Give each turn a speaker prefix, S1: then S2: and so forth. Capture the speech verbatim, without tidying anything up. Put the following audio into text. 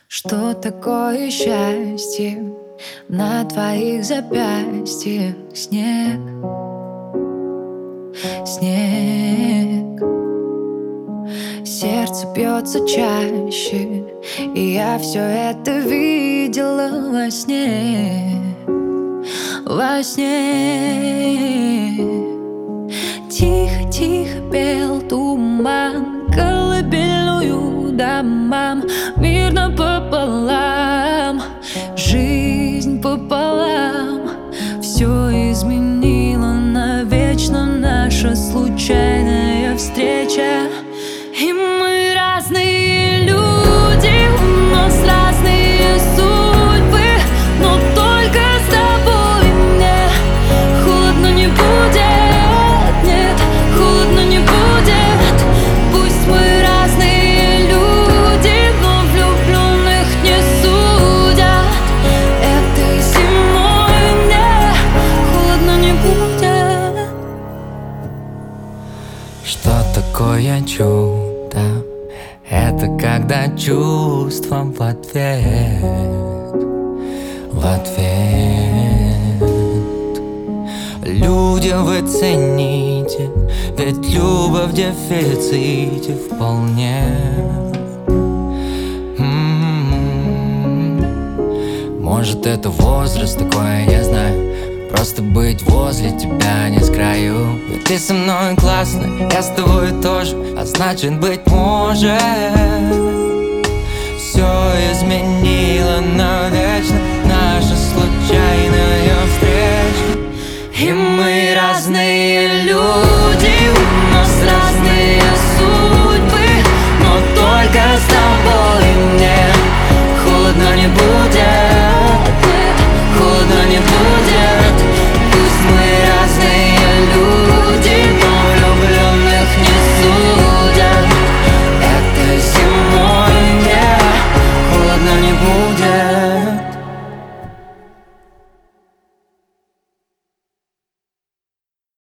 S1: Что такое счастье? На твоих запястьях снег, снег. Сердце бьется чаще, и я все это видела во сне, во сне. Тихо-тихо пел туман колыбельную домам, мирно пополам, жизнь пополам. Все изменило навечно наша случайная встреча. И мы разные люди, у нас разные судьбы, но только с тобой мне холодно не будет, нет, холодно не будет. Пусть мы разные люди, но влюбленных не судят. Этой зимой мне холодно не будет.
S2: Что такое чудо? Это когда чувством в ответ, в ответ. Люди, вы цените, ведь любовь в дефиците вполне. М-м-м. Может, это возраст такой, я знаю. Просто быть возле тебя не с краю. Ведь ты со мной классно, я с тобой тоже, а значит, быть может, все изменило навечно наша случайная встреча. И мы